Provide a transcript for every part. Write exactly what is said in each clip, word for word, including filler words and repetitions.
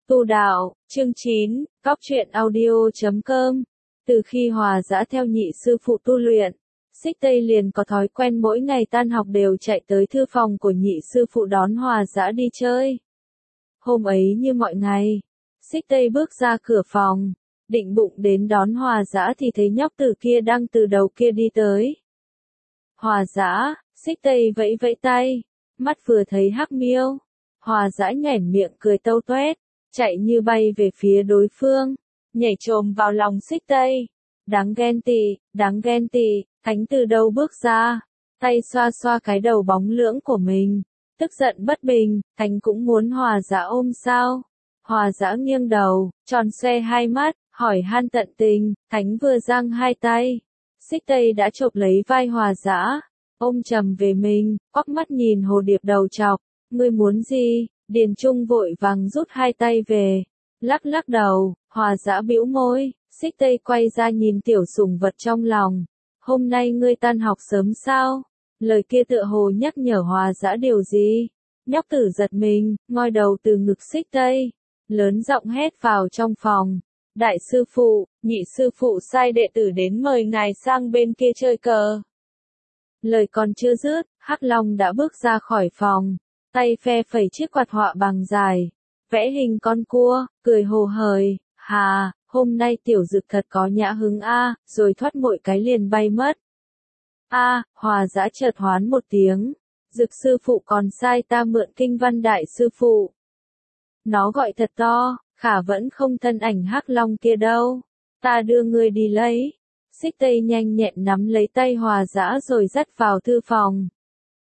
Tu đạo, chương chín, cóc truyện audio chấm com. Từ khi Hòa Dã theo nhị sư phụ tu luyện, Xích Tây liền có thói quen mỗi ngày tan học đều chạy tới thư phòng của nhị sư phụ đón Hòa Dã đi chơi. Hôm ấy như mọi ngày, Xích Tây bước ra cửa phòng, định bụng đến đón Hòa Dã thì thấy nhóc tử kia đang từ đầu kia đi tới. Hòa Dã, Xích Tây vẫy vẫy tay, mắt vừa thấy Hắc Miêu, Hòa Dã nhoẻn miệng cười tâu toét, chạy như bay về phía đối phương, nhảy chồm vào lòng Xích Tây. Đáng ghen tị, đáng ghen tị, Thánh từ đâu bước ra, tay xoa xoa cái đầu bóng lưỡng của mình, tức giận bất bình, Thánh cũng muốn Hòa Dã ôm sao? Hòa Dã nghiêng đầu, tròn xoe hai mắt, hỏi han tận tình, Thánh vừa giang hai tay, Xích Tây đã chộp lấy vai Hòa Dã, ôm chầm về mình, quắc mắt nhìn hồ điệp đầu trọc, ngươi muốn gì? Điền Trung vội vàng rút hai tay về, lắc lắc đầu, Hòa Dã bĩu môi, Xích Tây quay ra nhìn tiểu sủng vật trong lòng, hôm nay ngươi tan học sớm sao? Lời kia tựa hồ nhắc nhở Hòa Dã điều gì? Nhóc tử giật mình, ngoi đầu từ ngực Xích Tây, lớn giọng hét vào trong phòng, đại sư phụ, nhị sư phụ sai đệ tử đến mời ngài sang bên kia chơi cờ. Lời còn chưa dứt, Hắc Long đã bước ra khỏi phòng, tay phe phẩy chiếc quạt họa bằng dài, vẽ hình con cua, cười hồ hởi, hà, hôm nay tiểu dực thật có nhã hứng a, rồi thoát mỗi cái liền bay mất. A, Hòa Dã chợt hoán một tiếng, dực sư phụ còn sai ta mượn kinh văn đại sư phụ. Nó gọi thật to, khả vẫn không thân ảnh Hắc Long kia đâu, ta đưa người đi lấy. Xích Tây nhanh nhẹn nắm lấy tay Hòa Dã rồi dắt vào thư phòng.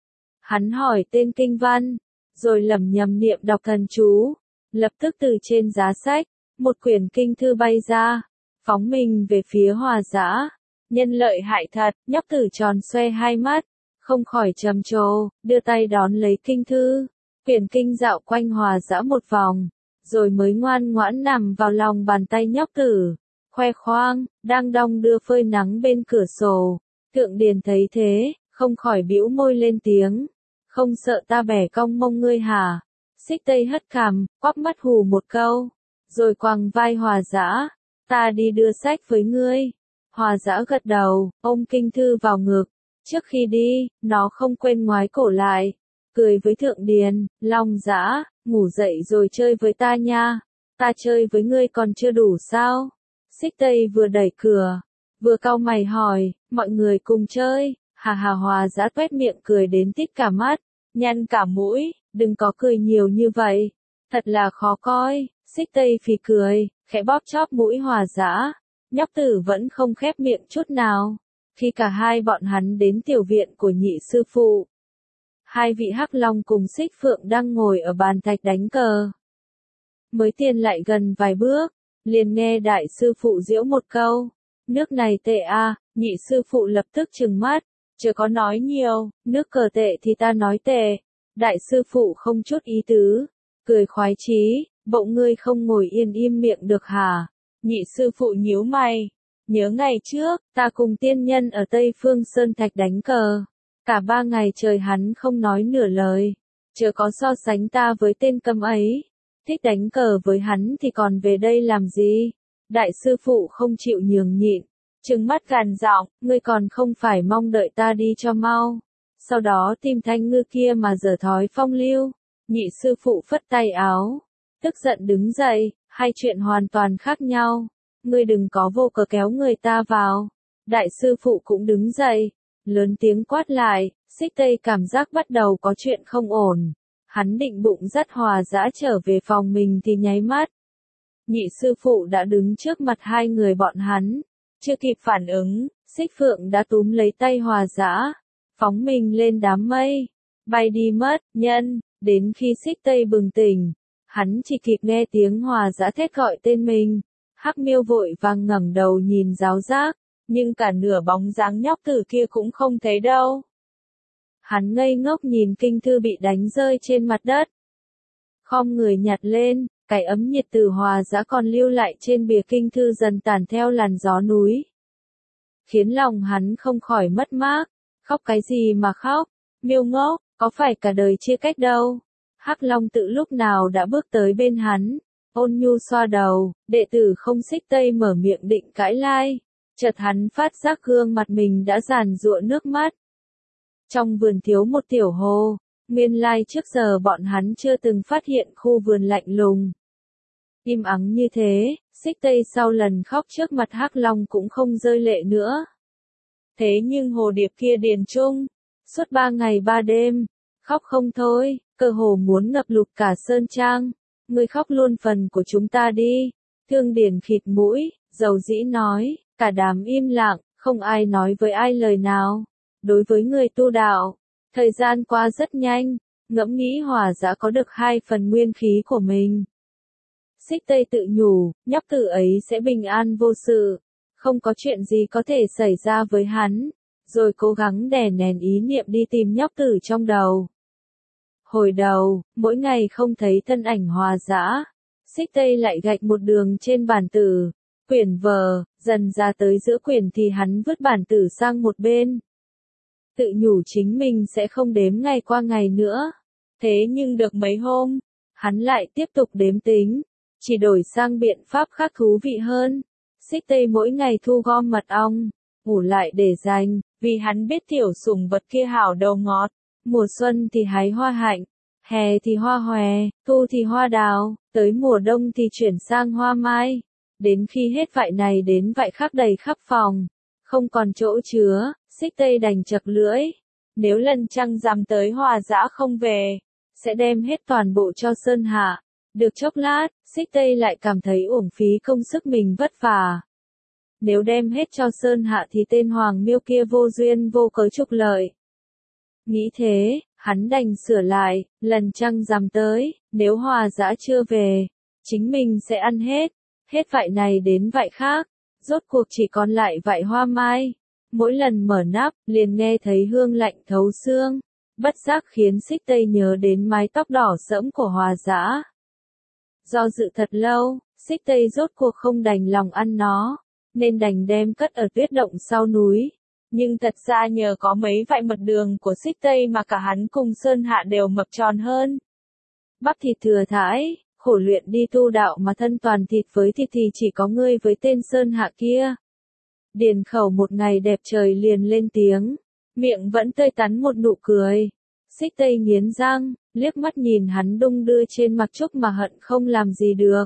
Hắn hỏi tên kinh văn, rồi lẩm nhẩm niệm đọc thần chú, lập tức từ trên giá sách, một quyển kinh thư bay ra, phóng mình về phía Hòa Dã. Nhân lợi hại thật, nhóc tử tròn xoe hai mắt, không khỏi trầm trồ, đưa tay đón lấy kinh thư, quyển kinh dạo quanh Hòa Dã một vòng, rồi mới ngoan ngoãn nằm vào lòng bàn tay nhóc tử, khoe khoang, đang đong đưa phơi nắng bên cửa sổ. Thượng Điền thấy thế, không khỏi bĩu môi lên tiếng. Không sợ ta bẻ cong mông ngươi hả? Xích Tây hất cằm, quắc mắt hù một câu, rồi quàng vai Hòa Dã, ta đi đưa sách với ngươi. Hòa Dã gật đầu, ôm kinh thư vào ngực, trước khi đi, nó không quên ngoái cổ lại, cười với Thượng Điền, Long Dã, ngủ dậy rồi chơi với ta nha, ta chơi với ngươi còn chưa đủ sao? Xích Tây vừa đẩy cửa, vừa cau mày hỏi, mọi người cùng chơi, hà hà. Hòa Dã tuét miệng cười đến tít cả mắt, nhăn cả mũi, đừng có cười nhiều như vậy, thật là khó coi. Xích Tây phì cười, khẽ bóp chóp mũi Hòa Dã, nhóc tử vẫn không khép miệng chút nào. Khi cả hai bọn hắn đến tiểu viện của nhị sư phụ, hai vị Hắc Long cùng Xích Phượng đang ngồi ở bàn thạch đánh cờ. Mới tiến lại gần vài bước, liền nghe đại sư phụ giễu một câu, nước này tệ a. Nhị sư phụ lập tức trừng mắt, chưa có nói nhiều, nước cờ tệ thì ta nói tệ. Đại sư phụ không chút ý tứ, cười khoái chí, bộ ngươi không ngồi yên im miệng được hả? Nhị sư phụ nhíu mày, nhớ ngày trước, ta cùng tiên nhân ở Tây Phương Sơn Thạch đánh cờ, cả ba ngày trời hắn không nói nửa lời, chớ có so sánh ta với tên câm ấy, thích đánh cờ với hắn thì còn về đây làm gì? Đại sư phụ không chịu nhường nhịn, trừng mắt gằn giọng, ngươi còn không phải mong đợi ta đi cho mau, sau đó tìm thanh ngư kia mà giở thói phong lưu. Nhị sư phụ phất tay áo, tức giận đứng dậy, hai chuyện hoàn toàn khác nhau, ngươi đừng có vô cớ kéo người ta vào. Đại sư phụ cũng đứng dậy, lớn tiếng quát lại. Xích Tây cảm giác bắt đầu có chuyện không ổn, hắn định bụng dắt Hòa Dã trở về phòng mình thì nháy mắt, nhị sư phụ đã đứng trước mặt hai người bọn hắn, chưa kịp phản ứng, Xích Phượng đã túm lấy tay Hòa Dã, phóng mình lên đám mây, bay đi mất. Nhân, đến khi Xích Tây bừng tỉnh, hắn chỉ kịp nghe tiếng Hòa Dã thét gọi tên mình. Hắc Miêu vội vàng ngẩng đầu nhìn giáo giác, nhưng cả nửa bóng dáng nhóc tử kia cũng không thấy đâu. Hắn ngây ngốc nhìn kinh thư bị đánh rơi trên mặt đất, khom người nhặt lên, cái ấm nhiệt từ Hòa Dã còn lưu lại trên bìa kinh thư dần tàn theo làn gió núi, khiến lòng hắn không khỏi mất mát. Khóc cái gì mà khóc? Miêu ngốc, có phải cả đời chia cách đâu? Hắc Long tự lúc nào đã bước tới bên hắn, Ôn nhu xoa đầu, đệ tử không Xích Tây mở miệng định cãi lai. Chợt hắn phát giác gương mặt mình đã giàn giụa nước mắt. Trong vườn thiếu một tiểu hồ, nguyên lai trước giờ bọn hắn chưa từng phát hiện khu vườn lạnh lùng. Im ắng như thế, Xích Tây sau lần khóc trước mặt Hắc Long cũng không rơi lệ nữa. Thế nhưng hồ điệp kia điền trung, suốt ba ngày ba đêm, khóc không thôi, cơ hồ muốn ngập lụt cả sơn trang. Ngươi khóc luôn phần của chúng ta đi. Thương Điền khịt mũi, dầu dĩ nói, cả đám im lặng, không ai nói với ai lời nào. Đối với người tu đạo, thời gian qua rất nhanh, ngẫm nghĩ Hòa Dã có được hai phần nguyên khí của mình. Xích Tây tự nhủ, nhóc tử ấy sẽ bình an vô sự, không có chuyện gì có thể xảy ra với hắn, rồi cố gắng đè nén ý niệm đi tìm nhóc tử trong đầu. Hồi đầu, mỗi ngày không thấy thân ảnh Hòa Dã, Xích Tây lại gạch một đường trên bản tử, quyển vở, dần ra tới giữa quyển thì hắn vứt bản tử sang một bên. Tự nhủ chính mình sẽ không đếm ngày qua ngày nữa. Thế nhưng được mấy hôm, hắn lại tiếp tục đếm tính, chỉ đổi sang biện pháp khác thú vị hơn. Xích Tây mỗi ngày thu gom mật ong, ngủ lại để dành, vì hắn biết tiểu sủng vật kia hảo đầu ngọt. Mùa xuân thì hái hoa hạnh, hè thì hoa hòe, thu thì hoa đào, tới mùa đông thì chuyển sang hoa mai. Đến khi hết vại này đến vại khác đầy khắp phòng, không còn chỗ chứa, Xích Tây đành chật lưỡi. Nếu lần trăng rằm tới Hòa Dã không về, sẽ đem hết toàn bộ cho Sơn Hạ. Được chốc lát, Xích Tây lại cảm thấy uổng phí công sức mình vất vả. Nếu đem hết cho Sơn Hạ thì tên Hoàng Miêu kia vô duyên vô cớ trục lợi. Nghĩ thế, hắn đành sửa lại, lần trăng rằm tới, nếu Hòa Dã chưa về, chính mình sẽ ăn hết, hết vại này đến vại khác, rốt cuộc chỉ còn lại vại hoa mai. Mỗi lần mở nắp, liền nghe thấy hương lạnh thấu xương, bất giác khiến Xích Tây nhớ đến mái tóc đỏ sẫm của Hòa Dã. Do dự thật lâu, Xích Tây rốt cuộc không đành lòng ăn nó, nên đành đem cất ở tuyết động sau núi. Nhưng thật ra nhờ có mấy vại mật đường của Xích Tây mà cả hắn cùng Sơn Hạ đều mập tròn hơn. Bắp thịt thừa thãi, khổ luyện đi tu đạo mà thân toàn thịt với thịt thì chỉ có ngươi với tên Sơn Hạ kia. Điền Khẩu một ngày đẹp trời liền lên tiếng, miệng vẫn tươi tắn một nụ cười. Xích Tây nghiến răng, liếc mắt nhìn hắn đung đưa trên mặt trúc mà hận không làm gì được.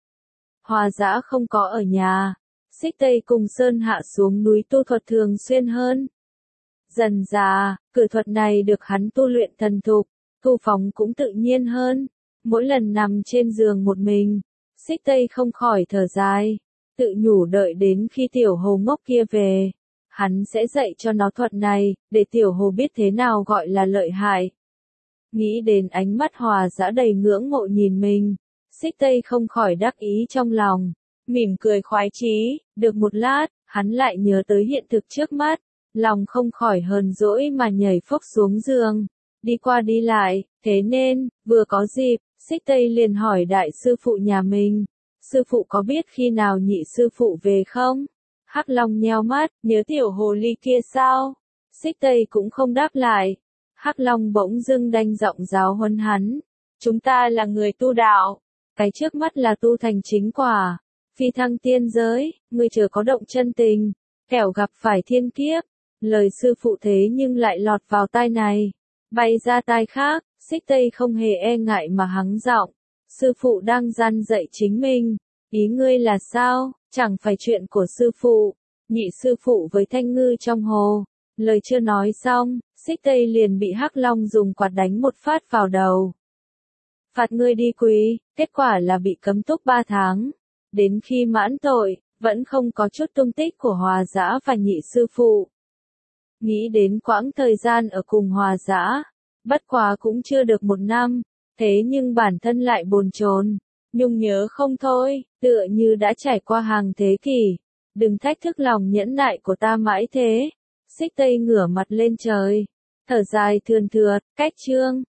Hòa Dã không có ở nhà. Xích Tây cùng Sơn Hạ xuống núi tu thuật thường xuyên hơn. Dần dà, cử thuật này được hắn tu luyện thần thục, thu phóng cũng tự nhiên hơn. Mỗi lần nằm trên giường một mình, Xích Tây không khỏi thở dài, tự nhủ đợi đến khi tiểu hồ ngốc kia về, hắn sẽ dạy cho nó thuật này, để tiểu hồ biết thế nào gọi là lợi hại. Nghĩ đến ánh mắt Hòa Dã đầy ngưỡng mộ nhìn mình, Xích Tây không khỏi đắc ý trong lòng. Mỉm cười khoái chí, được một lát, hắn lại nhớ tới hiện thực trước mắt, lòng không khỏi hờn dỗi mà nhảy phốc xuống giường, đi qua đi lại, thế nên, vừa có dịp, Xích Tây liền hỏi đại sư phụ nhà mình, sư phụ có biết khi nào nhị sư phụ về không? Hắc Long nheo mắt, nhớ tiểu hồ ly kia sao? Xích Tây cũng không đáp lại, Hắc Long bỗng dưng đanh giọng giáo huấn hắn, chúng ta là người tu đạo, cái trước mắt là tu thành chính quả. Phi thăng tiên giới, ngươi chưa có động chân tình, kẻo gặp phải thiên kiếp. Lời sư phụ thế nhưng lại lọt vào tai này, bay ra tai khác. Xích Tây không hề e ngại mà hắng giọng, sư phụ đang gian dạy chính mình, ý ngươi là sao? Chẳng phải chuyện của sư phụ. Nhị sư phụ với Thanh Ngư trong hồ. Lời chưa nói xong, Xích Tây liền bị Hắc Long dùng quạt đánh một phát vào đầu. Phạt ngươi đi quỳ, kết quả là bị cấm túc ba tháng. Đến khi mãn tội, vẫn không có chút tung tích của Hòa Dã và nhị sư phụ. Nghĩ đến quãng thời gian ở cùng Hòa Dã, bất quá cũng chưa được một năm, thế nhưng bản thân lại bồn chồn, nhung nhớ không thôi, tựa như đã trải qua hàng thế kỷ. Đừng thách thức lòng nhẫn nại của ta mãi thế. Xích Tây ngửa mặt lên trời, thở dài thườn thượt, cách chương.